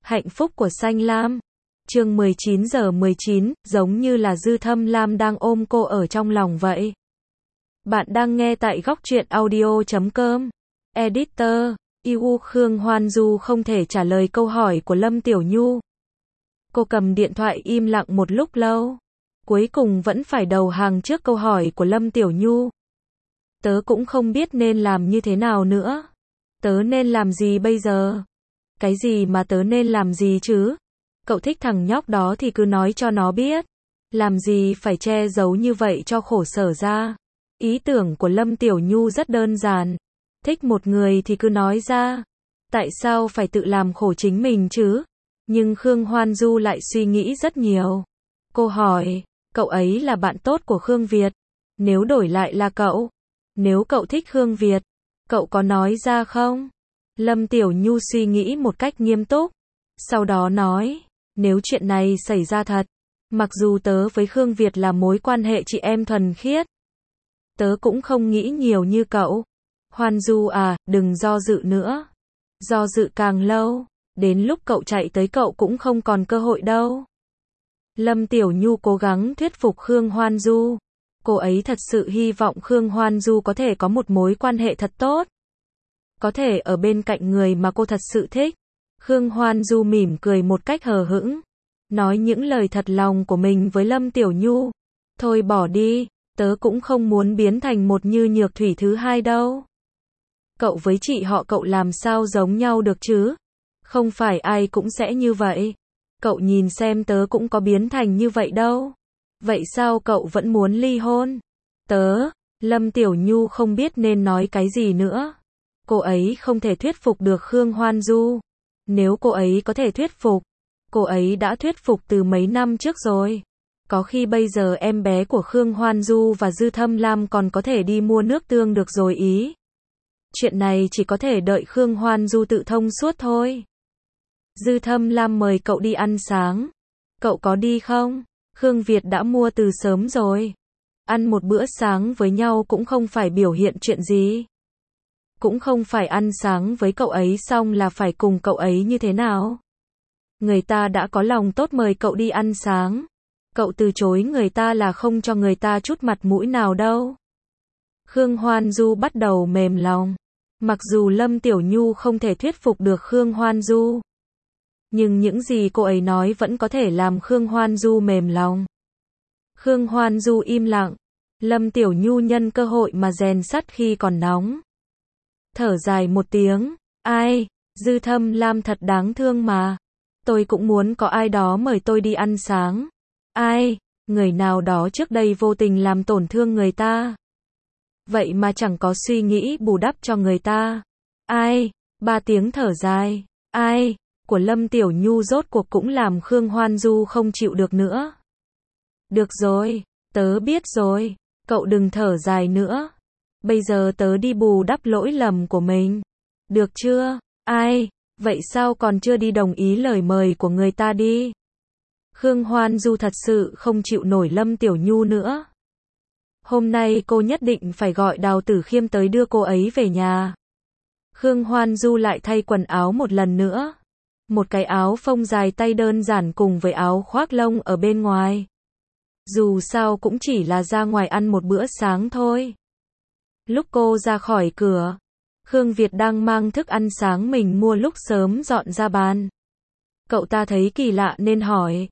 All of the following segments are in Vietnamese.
Hạnh phúc của Xanh Lam. Chương 19:19, giống như là Dư Thâm Lam đang ôm cô ở trong lòng vậy. Bạn đang nghe tại góc truyện audio.com. Editor, Yu Khương Hoan Du không thể trả lời câu hỏi của Lâm Tiểu Nhu. Cô cầm điện thoại im lặng một lúc lâu. Cuối cùng vẫn phải đầu hàng trước câu hỏi của Lâm Tiểu Nhu. Tớ cũng không biết nên làm như thế nào nữa. Tớ nên làm gì bây giờ? Cái gì mà tớ nên làm gì chứ? Cậu thích thằng nhóc đó thì cứ nói cho nó biết. Làm gì phải che giấu như vậy cho khổ sở ra. Ý tưởng của Lâm Tiểu Nhu rất đơn giản. Thích một người thì cứ nói ra. Tại sao phải tự làm khổ chính mình chứ? Nhưng Khương Hoan Du lại suy nghĩ rất nhiều. Cô hỏi, cậu ấy là bạn tốt của Khương Việt. Nếu đổi lại là cậu, nếu cậu thích Khương Việt, cậu có nói ra không? Lâm Tiểu Nhu suy nghĩ một cách nghiêm túc. Sau đó nói, nếu chuyện này xảy ra thật, mặc dù tớ với Khương Việt là mối quan hệ chị em thuần khiết, tớ cũng không nghĩ nhiều như cậu. Hoan Du à, đừng do dự nữa. Do dự càng lâu, đến lúc cậu chạy tới cậu cũng không còn cơ hội đâu. Lâm Tiểu Nhu cố gắng thuyết phục Khương Hoan Du. Cô ấy thật sự hy vọng Khương Hoan Du có thể có một mối quan hệ thật tốt. Có thể ở bên cạnh người mà cô thật sự thích. Khương Hoan Du mỉm cười một cách hờ hững. Nói những lời thật lòng của mình với Lâm Tiểu Nhu. Thôi bỏ đi, tớ cũng không muốn biến thành một Như Nhược Thủy thứ hai đâu. Cậu với chị họ cậu làm sao giống nhau được chứ? Không phải ai cũng sẽ như vậy. Cậu nhìn xem tớ cũng có biến thành như vậy đâu. Vậy sao cậu vẫn muốn ly hôn? Lâm Tiểu Nhu không biết nên nói cái gì nữa. Cô ấy không thể thuyết phục được Khương Hoan Du. Nếu cô ấy có thể thuyết phục, cô ấy đã thuyết phục từ mấy năm trước rồi. Có khi bây giờ em bé của Khương Hoan Du và Dư Thâm Lam còn có thể đi mua nước tương được rồi ý. Chuyện này chỉ có thể đợi Khương Hoan Du tự thông suốt thôi. Dư Thâm Lam mời cậu đi ăn sáng. Cậu có đi không? Khương Việt đã mua từ sớm rồi. Ăn một bữa sáng với nhau cũng không phải biểu hiện chuyện gì. Cũng không phải ăn sáng với cậu ấy xong là phải cùng cậu ấy như thế nào. Người ta đã có lòng tốt mời cậu đi ăn sáng. Cậu từ chối người ta là không cho người ta chút mặt mũi nào đâu. Khương Hoan Du bắt đầu mềm lòng. Mặc dù Lâm Tiểu Nhu không thể thuyết phục được Khương Hoan Du, nhưng những gì cô ấy nói vẫn có thể làm Khương Hoan Du mềm lòng. Khương Hoan Du im lặng. Lâm Tiểu Nhu nhân cơ hội mà rèn sắt khi còn nóng. Thở dài một tiếng. Ai, Dư Thâm Lam thật đáng thương mà. Tôi cũng muốn có ai đó mời tôi đi ăn sáng. Ai, người nào đó trước đây vô tình làm tổn thương người ta. Vậy mà chẳng có suy nghĩ bù đắp cho người ta. Ai, 3 tiếng thở dài. Ai, của Lâm Tiểu Nhu rốt cuộc cũng làm Khương Hoan Du không chịu được nữa. Được rồi, tớ biết rồi, cậu đừng thở dài nữa. Bây giờ tớ đi bù đắp lỗi lầm của mình. Được chưa? Ai, vậy sao còn chưa đi đồng ý lời mời của người ta đi? Khương Hoan Du thật sự không chịu nổi Lâm Tiểu Nhu nữa. Hôm nay cô nhất định phải gọi Đào Tử Khiêm tới đưa cô ấy về nhà. Khương Hoan Du lại thay quần áo một lần nữa. Một cái áo phông dài tay đơn giản cùng với áo khoác lông ở bên ngoài. Dù sao cũng chỉ là ra ngoài ăn một bữa sáng thôi. Lúc cô ra khỏi cửa, Khương Việt đang mang thức ăn sáng mình mua lúc sớm dọn ra bàn. Cậu ta thấy kỳ lạ nên hỏi.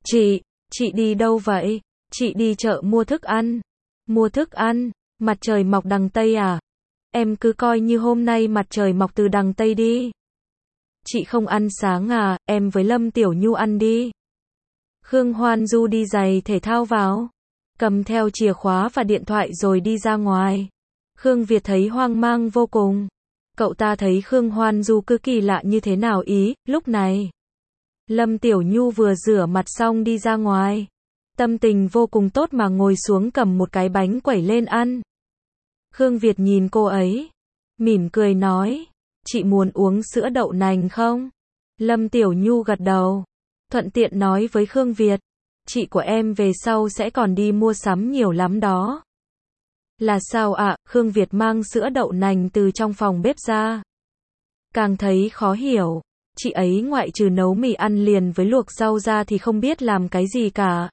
Chị đi đâu vậy? Chị đi chợ mua thức ăn. Mua thức ăn? Mặt trời mọc đằng Tây à? Em cứ coi như hôm nay mặt trời mọc từ đằng Tây đi. Chị không ăn sáng à, em với Lâm Tiểu Nhu ăn đi. Khương Hoan Du đi giày thể thao vào, cầm theo chìa khóa và điện thoại rồi đi ra ngoài. Khương Việt thấy hoang mang vô cùng. Cậu ta thấy Khương Hoan Du cứ kỳ lạ như thế nào ý, lúc này. Lâm Tiểu Nhu vừa rửa mặt xong đi ra ngoài. Tâm tình vô cùng tốt mà ngồi xuống cầm một cái bánh quẩy lên ăn. Khương Việt nhìn cô ấy, mỉm cười nói, chị muốn uống sữa đậu nành không? Lâm Tiểu Nhu gật đầu, thuận tiện nói với Khương Việt, chị của em về sau sẽ còn đi mua sắm nhiều lắm đó. Là sao ạ? Khương Việt mang sữa đậu nành từ trong phòng bếp ra. Càng thấy khó hiểu, chị ấy ngoại trừ nấu mì ăn liền với luộc rau ra thì không biết làm cái gì cả.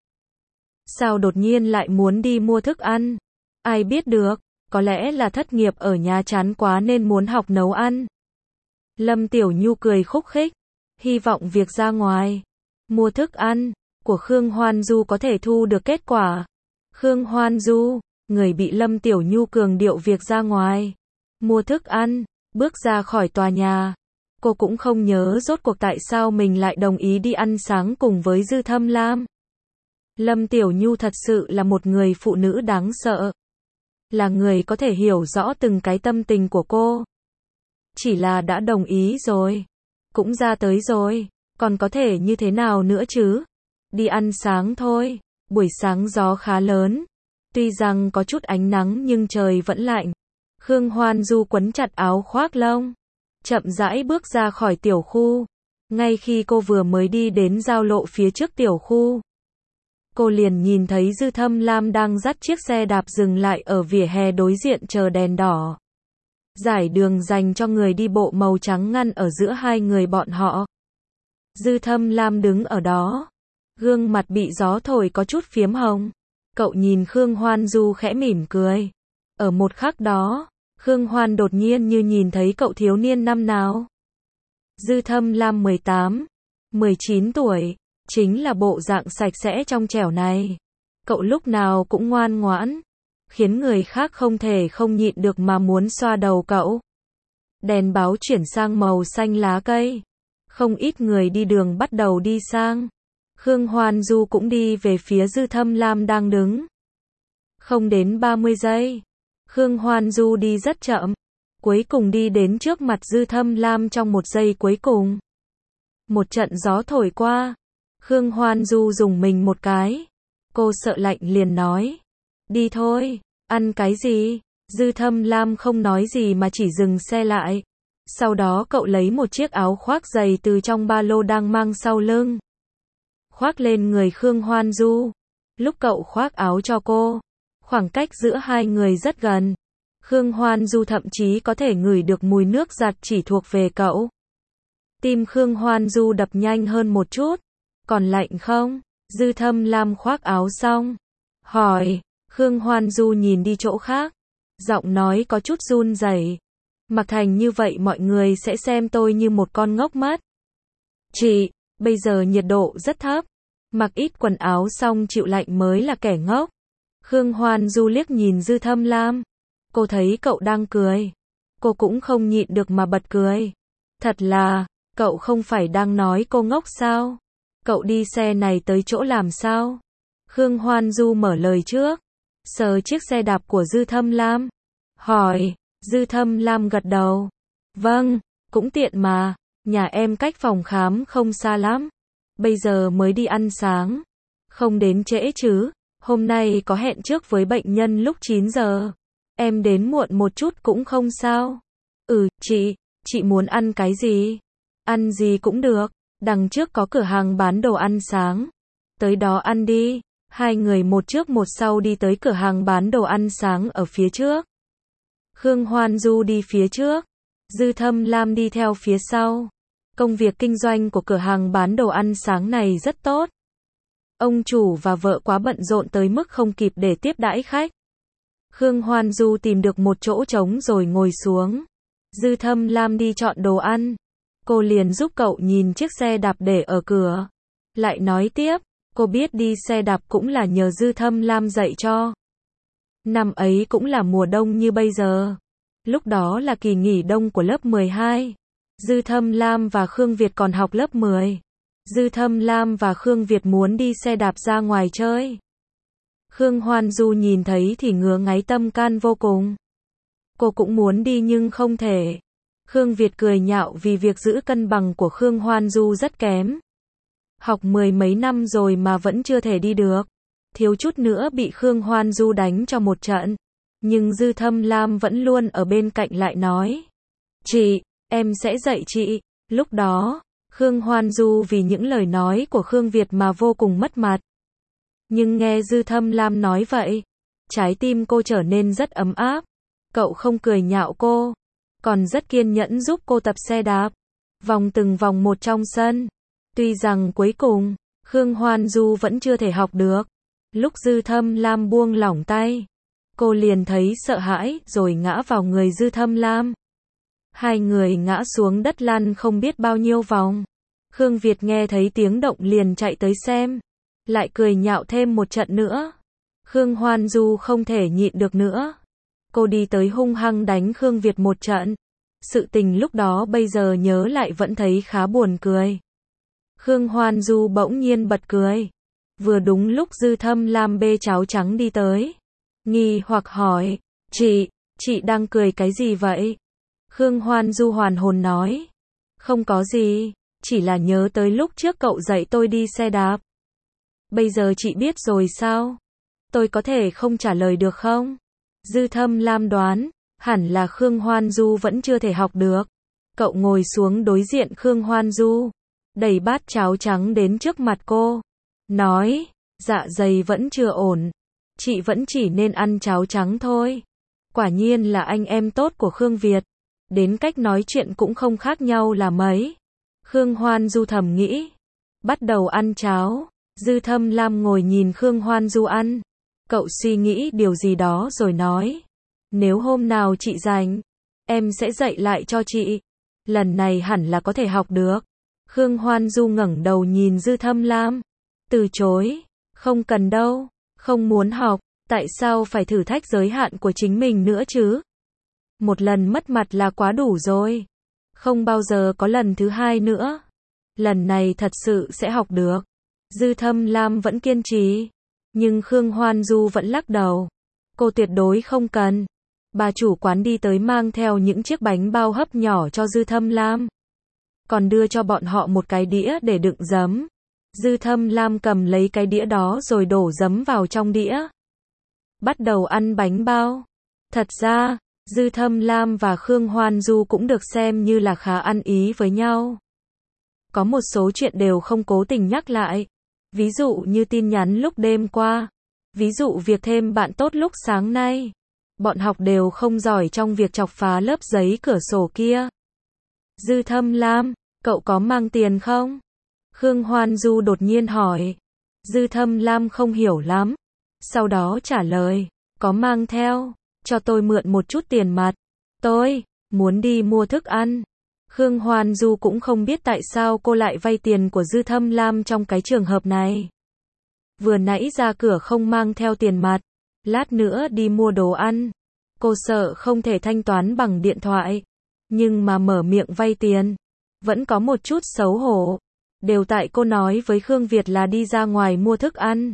Sao đột nhiên lại muốn đi mua thức ăn? Ai biết được, có lẽ là thất nghiệp ở nhà chán quá nên muốn học nấu ăn. Lâm Tiểu Nhu cười khúc khích, hy vọng việc ra ngoài mua thức ăn của Khương Hoan Du có thể thu được kết quả. Khương Hoan Du, người bị Lâm Tiểu Nhu cường điệu việc ra ngoài mua thức ăn, bước ra khỏi tòa nhà. Cô cũng không nhớ rốt cuộc tại sao mình lại đồng ý đi ăn sáng cùng với Dư Thâm Lam. Lâm Tiểu Nhu thật sự là một người phụ nữ đáng sợ. Là người có thể hiểu rõ từng cái tâm tình của cô. Chỉ là đã đồng ý rồi, cũng ra tới rồi, còn có thể như thế nào nữa chứ? Đi ăn sáng thôi. Buổi sáng gió khá lớn, tuy rằng có chút ánh nắng nhưng trời vẫn lạnh. Khương Hoan Du quấn chặt áo khoác lông, chậm rãi bước ra khỏi tiểu khu. Ngay khi cô vừa mới đi đến giao lộ phía trước tiểu khu, cô liền nhìn thấy Dư Thâm Lam đang dắt chiếc xe đạp dừng lại ở vỉa hè đối diện chờ đèn đỏ. Giải đường dành cho người đi bộ màu trắng ngăn ở giữa hai người bọn họ. Dư Thâm Lam đứng ở đó, gương mặt bị gió thổi có chút phiếm hồng. Cậu nhìn Khương Hoan Du khẽ mỉm cười. Ở một khắc đó, Khương Hoan đột nhiên như nhìn thấy cậu thiếu niên năm nào. Dư Thâm Lam 18, 19 tuổi, chính là bộ dạng sạch sẽ trong trẻo này. Cậu lúc nào cũng ngoan ngoãn, khiến người khác không thể không nhịn được mà muốn xoa đầu cậu. Đèn báo chuyển sang màu xanh lá cây. Không ít người đi đường bắt đầu đi sang. Khương Hoan Du cũng đi về phía Dư Thâm Lam đang đứng. Không đến 30 giây. Khương Hoan Du đi rất chậm. Cuối cùng đi đến trước mặt Dư Thâm Lam trong một giây cuối cùng. Một trận gió thổi qua. Khương Hoan Du rùng mình một cái. Cô sợ lạnh liền nói. Đi thôi, ăn cái gì? Dư Thâm Lam không nói gì mà chỉ dừng xe lại. Sau đó cậu lấy một chiếc áo khoác dày từ trong ba lô đang mang sau lưng. Khoác lên người Khương Hoan Du. Lúc cậu khoác áo cho cô, khoảng cách giữa hai người rất gần. Khương Hoan Du thậm chí có thể ngửi được mùi nước giặt chỉ thuộc về cậu. Tim Khương Hoan Du đập nhanh hơn một chút. Còn lạnh không? Dư Thâm Lam khoác áo xong, hỏi. Khương Hoan Du nhìn đi chỗ khác. Giọng nói có chút run rẩy. Mặc thành như vậy mọi người sẽ xem tôi như một con ngốc mất. Chị, bây giờ nhiệt độ rất thấp. Mặc ít quần áo xong chịu lạnh mới là kẻ ngốc. Khương Hoan Du liếc nhìn Dư Thâm Lam. Cô thấy cậu đang cười. Cô cũng không nhịn được mà bật cười. Thật là, cậu không phải đang nói cô ngốc sao? Cậu đi xe này tới chỗ làm sao? Khương Hoan Du mở lời trước. Sờ chiếc xe đạp của Dư Thâm Lam. Hỏi. Dư Thâm Lam gật đầu. Vâng, cũng tiện mà. Nhà em cách phòng khám không xa lắm. Bây giờ mới đi ăn sáng. Không đến trễ chứ. Hôm nay có hẹn trước với bệnh nhân lúc 9 giờ. Em đến muộn một chút cũng không sao. Chị muốn ăn cái gì? Ăn gì cũng được. Đằng trước có cửa hàng bán đồ ăn sáng. Tới đó ăn đi. Hai người một trước một sau đi tới cửa hàng bán đồ ăn sáng ở phía trước. Khương Hoan Du đi phía trước. Dư Thâm Lam đi theo phía sau. Công việc kinh doanh của cửa hàng bán đồ ăn sáng này rất tốt. Ông chủ và vợ quá bận rộn tới mức không kịp để tiếp đãi khách. Khương Hoan Du tìm được một chỗ trống rồi ngồi xuống. Dư Thâm Lam đi chọn đồ ăn. Cô liền giúp cậu nhìn chiếc xe đạp để ở cửa. Lại nói tiếp, cô biết đi xe đạp cũng là nhờ Dư Thâm Lam dạy cho. Năm ấy cũng là mùa đông như bây giờ. Lúc đó là kỳ nghỉ đông của lớp 12. Dư Thâm Lam và Khương Việt còn học lớp 10. Dư Thâm Lam và Khương Việt muốn đi xe đạp ra ngoài chơi. Khương Hoan Du nhìn thấy thì ngứa ngáy tâm can vô cùng. Cô cũng muốn đi nhưng không thể. Khương Việt cười nhạo vì việc giữ cân bằng của Khương Hoan Du rất kém. Học 10 mấy năm rồi mà vẫn chưa thể đi được. Thiếu chút nữa bị Khương Hoan Du đánh cho một trận. Nhưng Dư Thâm Lam vẫn luôn ở bên cạnh lại nói. Chị, em sẽ dạy chị. Lúc đó, Khương Hoan Du vì những lời nói của Khương Việt mà vô cùng mất mặt. Nhưng nghe Dư Thâm Lam nói vậy, trái tim cô trở nên rất ấm áp. Cậu không cười nhạo cô, còn rất kiên nhẫn giúp cô tập xe đạp. vòng từng vòng một trong sân. Tuy rằng cuối cùng, Khương Hoan Du vẫn chưa thể học được. Lúc Dư Thâm Lam buông lỏng tay, cô liền thấy sợ hãi, rồi ngã vào người Dư Thâm Lam. Hai người ngã xuống đất lăn không biết bao nhiêu vòng. Khương Việt nghe thấy tiếng động liền chạy tới xem, lại cười nhạo thêm một trận nữa. Khương Hoan Du không thể nhịn được nữa. Cô đi tới hung hăng đánh Khương Việt một trận. Sự tình lúc đó bây giờ nhớ lại vẫn thấy khá buồn cười. Khương Hoan Du bỗng nhiên bật cười. Vừa đúng lúc Dư Thâm Lam bê cháo trắng đi tới. Nghi hoặc hỏi, chị đang cười cái gì vậy? Khương Hoan Du hoàn hồn nói, không có gì, chỉ là nhớ tới lúc trước cậu dạy tôi đi xe đạp. Bây giờ chị biết rồi sao? Tôi có thể không trả lời được không? Dư Thâm Lam đoán, hẳn là Khương Hoan Du vẫn chưa thể học được. Cậu ngồi xuống đối diện Khương Hoan Du, đẩy bát cháo trắng đến trước mặt cô, nói, dạ dày vẫn chưa ổn, chị vẫn chỉ nên ăn cháo trắng thôi. Quả nhiên là anh em tốt của Khương Việt, đến cách nói chuyện cũng không khác nhau là mấy. Khương Hoan Du thầm nghĩ, bắt đầu ăn cháo. Dư Thâm Lam ngồi nhìn Khương Hoan Du ăn. Cậu suy nghĩ điều gì đó rồi nói, nếu hôm nào chị rảnh, em sẽ dạy lại cho chị. Lần này hẳn là có thể học được. Khương Hoan Du ngẩng đầu nhìn Dư Thâm Lam, từ chối, không cần đâu, không muốn học, tại sao phải thử thách giới hạn của chính mình nữa chứ? Một lần mất mặt là quá đủ rồi, không bao giờ có lần thứ hai nữa. Lần này thật sự sẽ học được. Dư Thâm Lam vẫn kiên trì, nhưng Khương Hoan Du vẫn lắc đầu. Cô tuyệt đối không cần. Bà chủ quán đi tới mang theo những chiếc bánh bao hấp nhỏ cho Dư Thâm Lam, còn đưa cho bọn họ một cái đĩa để đựng giấm. Dư Thâm Lam cầm lấy cái đĩa đó rồi đổ giấm vào trong đĩa, bắt đầu ăn bánh bao. Thật ra, Dư Thâm Lam và Khương Hoan Du cũng được xem như là khá ăn ý với nhau. Có một số chuyện đều không cố tình nhắc lại. Ví dụ như tin nhắn lúc đêm qua. Ví dụ việc thêm bạn tốt lúc sáng nay. Bọn học đều không giỏi trong việc chọc phá lớp giấy cửa sổ kia. Dư Thâm Lam, cậu có mang tiền không? Khương Hoan Du đột nhiên hỏi. Dư Thâm Lam không hiểu lắm. Sau đó trả lời, có mang theo, cho tôi mượn một chút tiền mặt. Tôi muốn đi mua thức ăn. Khương Hoan Du cũng không biết tại sao cô lại vay tiền của Dư Thâm Lam trong cái trường hợp này. Vừa nãy ra cửa không mang theo tiền mặt, lát nữa đi mua đồ ăn. Cô sợ không thể thanh toán bằng điện thoại, nhưng mà mở miệng vay tiền, vẫn có một chút xấu hổ. Đều tại cô nói với Khương Việt là đi ra ngoài mua thức ăn.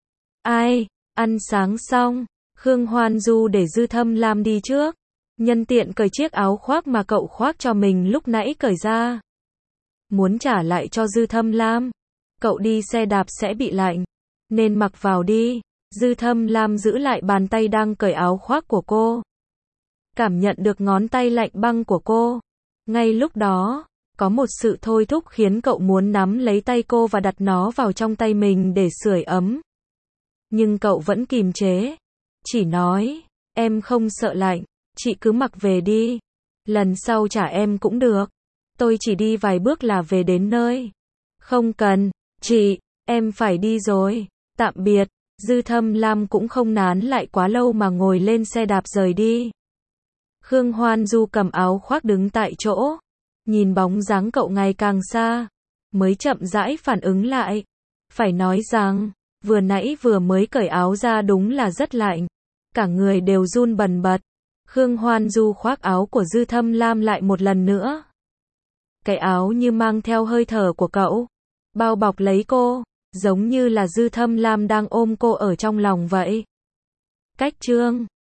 Ai, ăn sáng xong, Khương Hoan Du để Dư Thâm Lam đi trước. Nhân tiện cởi chiếc áo khoác mà cậu khoác cho mình lúc nãy cởi ra. Muốn trả lại cho Dư Thâm Lam. Cậu đi xe đạp sẽ bị lạnh, nên mặc vào đi. Dư Thâm Lam giữ lại bàn tay đang cởi áo khoác của cô. Cảm nhận được ngón tay lạnh băng của cô. Ngay lúc đó, có một sự thôi thúc khiến cậu muốn nắm lấy tay cô và đặt nó vào trong tay mình để sưởi ấm. Nhưng cậu vẫn kìm chế. Chỉ nói, em không sợ lạnh. Chị cứ mặc về đi. Lần sau trả em cũng được. Tôi chỉ đi vài bước là về đến nơi. Không cần, chị, em phải đi rồi. Tạm biệt. Dư Thâm Lam cũng không nán lại quá lâu mà ngồi lên xe đạp rời đi. Khương Hoan Du cầm áo khoác đứng tại chỗ. Nhìn bóng dáng cậu ngày càng xa. Mới chậm rãi phản ứng lại. Phải nói rằng, vừa nãy vừa mới cởi áo ra đúng là rất lạnh. Cả người đều run bần bật. Khương Hoan Du khoác áo của Dư Thâm Lam lại một lần nữa. Cái áo như mang theo hơi thở của cậu, bao bọc lấy cô, giống như là Dư Thâm Lam đang ôm cô ở trong lòng vậy. Cách chương